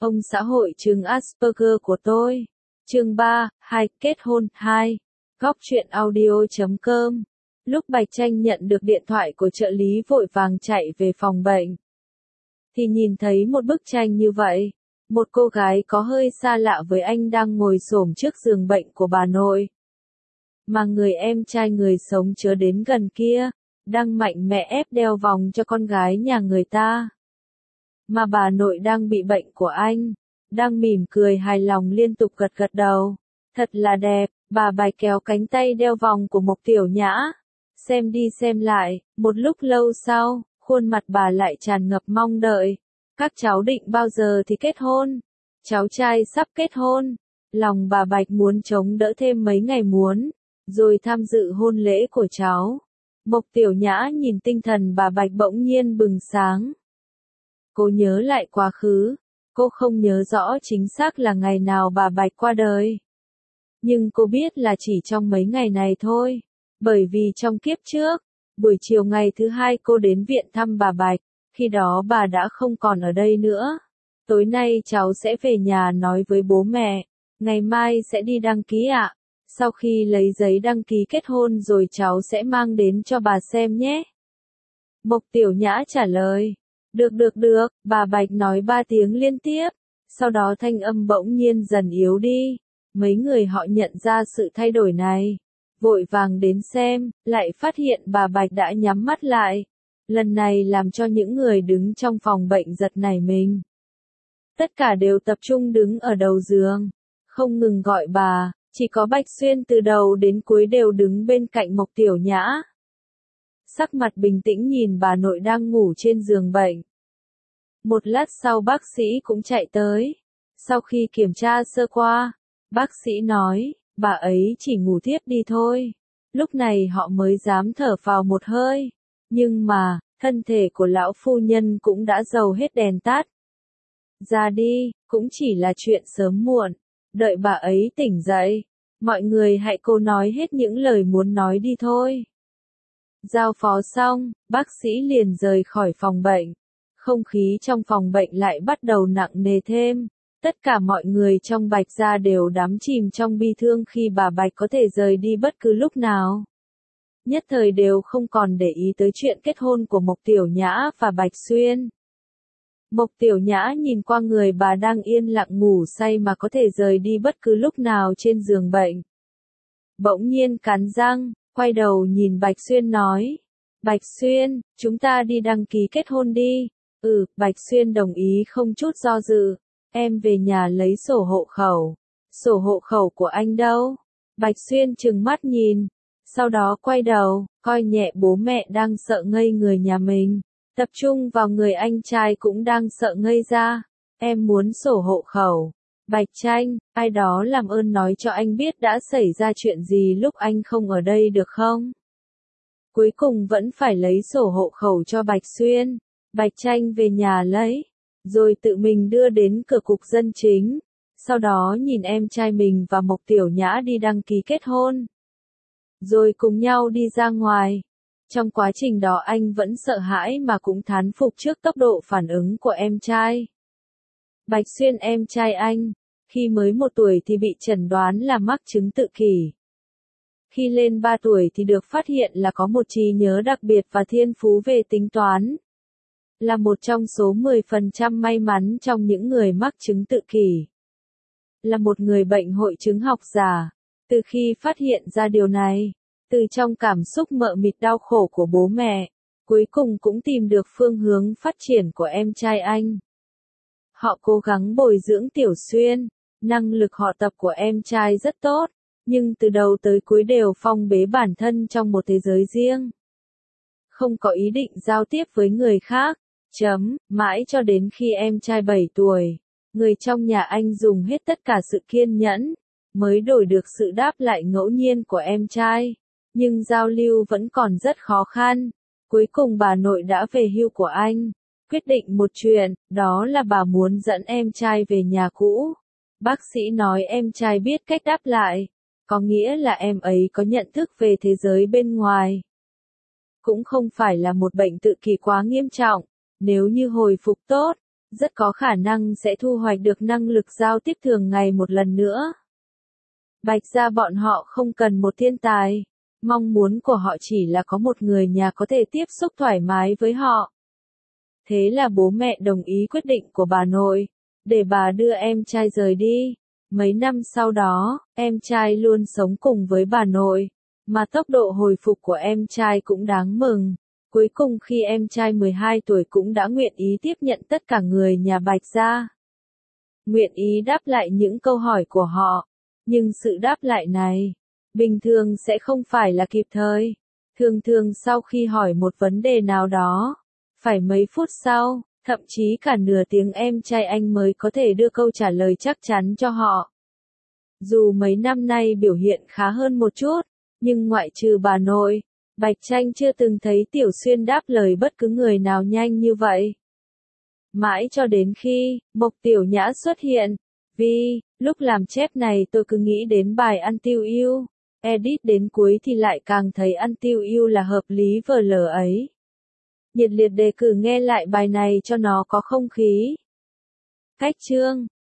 Ông xã hội chứng Asperger của tôi. Chương 3, 2, kết hôn 2. Góc truyện audio.com. Lúc Bạch Tranh nhận được điện thoại của trợ lý vội vàng chạy về phòng bệnh, thì nhìn thấy một bức tranh như vậy. Một cô gái có hơi xa lạ với anh đang ngồi xổm trước giường bệnh của bà nội. Mà người em trai người sống chớ đến gần kia, đang mạnh mẽ ép đeo vòng cho con gái nhà người ta. Mà bà nội đang bị bệnh của anh, đang mỉm cười hài lòng liên tục gật gật đầu. Thật là đẹp, bà Bạch kéo cánh tay đeo vòng của Mộc Tiểu Nhã. Xem đi xem lại, một lúc lâu sau, khuôn mặt bà lại tràn ngập mong đợi. Các cháu định bao giờ thì kết hôn? Cháu trai sắp kết hôn. Lòng bà Bạch muốn chống đỡ thêm mấy ngày muốn, rồi tham dự hôn lễ của cháu. Mộc Tiểu Nhã nhìn tinh thần bà Bạch bỗng nhiên bừng sáng. Cô nhớ lại quá khứ, cô không nhớ rõ chính xác là ngày nào bà Bạch qua đời. Nhưng cô biết là chỉ trong mấy ngày này thôi, bởi vì trong kiếp trước, buổi chiều ngày thứ hai cô đến viện thăm bà Bạch, khi đó bà đã không còn ở đây nữa. Tối nay cháu sẽ về nhà nói với bố mẹ, ngày mai sẽ đi đăng ký ạ. Sau khi lấy giấy đăng ký kết hôn rồi cháu sẽ mang đến cho bà xem nhé. Mộc Tiểu Nhã trả lời. Được, bà Bạch nói 3 tiếng liên tiếp, sau đó thanh âm bỗng nhiên dần yếu đi. Mấy người họ nhận ra sự thay đổi này, vội vàng đến xem, lại phát hiện bà Bạch đã nhắm mắt lại. Lần này làm cho những người đứng trong phòng bệnh giật nảy mình. Tất cả đều tập trung đứng ở đầu giường, không ngừng gọi bà, chỉ có Bạch Xuyên từ đầu đến cuối đều đứng bên cạnh Mộc Tiểu Nhã. Sắc mặt bình tĩnh nhìn bà nội đang ngủ trên giường bệnh. Một lát sau bác sĩ cũng chạy tới. Sau khi kiểm tra sơ qua, bác sĩ nói, bà ấy chỉ ngủ thiếp đi thôi. Lúc này họ mới dám thở phào một hơi. Nhưng mà, thân thể của lão phu nhân cũng đã dầu hết đèn tắt. Ra đi, cũng chỉ là chuyện sớm muộn. Đợi bà ấy tỉnh dậy, mọi người hãy cô nói hết những lời muốn nói đi thôi. Giao phó xong, bác sĩ liền rời khỏi phòng bệnh. Không khí trong phòng bệnh lại bắt đầu nặng nề thêm. Tất cả mọi người trong Bạch gia đều đắm chìm trong bi thương khi bà Bạch có thể rời đi bất cứ lúc nào. Nhất thời đều không còn để ý tới chuyện kết hôn của Mộc Tiểu Nhã và Bạch Xuyên. Mộc Tiểu Nhã nhìn qua người bà đang yên lặng ngủ say mà có thể rời đi bất cứ lúc nào trên giường bệnh. Bỗng nhiên cắn răng, quay đầu nhìn Bạch Xuyên nói. Bạch Xuyên, chúng ta đi đăng ký kết hôn đi. Bạch Xuyên đồng ý không chút do dự. Em về nhà lấy sổ hộ khẩu. Sổ hộ khẩu của anh đâu? Bạch Xuyên trừng mắt nhìn. Sau đó quay đầu, coi nhẹ bố mẹ đang sợ ngây người nhà mình. Tập trung vào người anh trai cũng đang sợ ngây ra. Em muốn sổ hộ khẩu. Bạch Tranh, ai đó làm ơn nói cho anh biết đã xảy ra chuyện gì lúc anh không ở đây được không? Cuối cùng vẫn phải lấy sổ hộ khẩu cho Bạch Xuyên. Bạch Tranh về nhà lấy, rồi tự mình đưa đến cửa cục dân chính. Sau đó nhìn em trai mình và Mộc Tiểu Nhã đi đăng ký kết hôn. Rồi cùng nhau đi ra ngoài. Trong quá trình đó anh vẫn sợ hãi mà cũng thán phục trước tốc độ phản ứng của em trai. Bạch Xuyên em trai anh, khi mới 1 tuổi thì bị chẩn đoán là mắc chứng tự kỷ. Khi lên 3 tuổi thì được phát hiện là có một trí nhớ đặc biệt và thiên phú về tính toán. Là một trong số 10% may mắn trong những người mắc chứng tự kỷ. Là một người bệnh hội chứng học giả. Từ khi phát hiện ra điều này, từ trong cảm xúc mờ mịt đau khổ của bố mẹ, cuối cùng cũng tìm được phương hướng phát triển của em trai anh. Họ cố gắng bồi dưỡng Tiểu Xuyên, năng lực học tập của em trai rất tốt, nhưng từ đầu tới cuối đều phong bế bản thân trong một thế giới riêng. Không có ý định giao tiếp với người khác, mãi cho đến khi em trai 7 tuổi, người trong nhà anh dùng hết tất cả sự kiên nhẫn, mới đổi được sự đáp lại ngẫu nhiên của em trai. Nhưng giao lưu vẫn còn rất khó khăn. Cuối cùng bà nội đã về hưu của anh, quyết định một chuyện, đó là bà muốn dẫn em trai về nhà cũ. Bác sĩ nói em trai biết cách đáp lại, có nghĩa là em ấy có nhận thức về thế giới bên ngoài. Cũng không phải là một bệnh tự kỷ quá nghiêm trọng, nếu như hồi phục tốt, rất có khả năng sẽ thu hoạch được năng lực giao tiếp thường ngày một lần nữa. Bạch gia bọn họ không cần một thiên tài, mong muốn của họ chỉ là có một người nhà có thể tiếp xúc thoải mái với họ. Thế là bố mẹ đồng ý quyết định của bà nội, để bà đưa em trai rời đi. Mấy năm sau đó, em trai luôn sống cùng với bà nội, mà tốc độ hồi phục của em trai cũng đáng mừng. Cuối cùng khi em trai 12 tuổi cũng đã nguyện ý tiếp nhận tất cả người nhà Bạch gia. Nguyện ý đáp lại những câu hỏi của họ. Nhưng sự đáp lại này, bình thường sẽ không phải là kịp thời. Thường thường sau khi hỏi một vấn đề nào đó, phải mấy phút sau, thậm chí cả nửa tiếng em trai anh mới có thể đưa câu trả lời chắc chắn cho họ. Dù mấy năm nay biểu hiện khá hơn một chút, nhưng ngoại trừ bà nội, Bạch Tranh chưa từng thấy Tiểu Xuyên đáp lời bất cứ người nào nhanh như vậy. Mãi cho đến khi, Mộc Tiểu Nhã xuất hiện, vì, lúc làm chép này tôi cứ nghĩ đến bài Ăn Tiêu Yêu, edit đến cuối thì lại càng thấy Ăn Tiêu Yêu là hợp lý vờ lờ ấy. Nhiệt liệt đề cử nghe lại bài này cho nó có không khí. Cách chương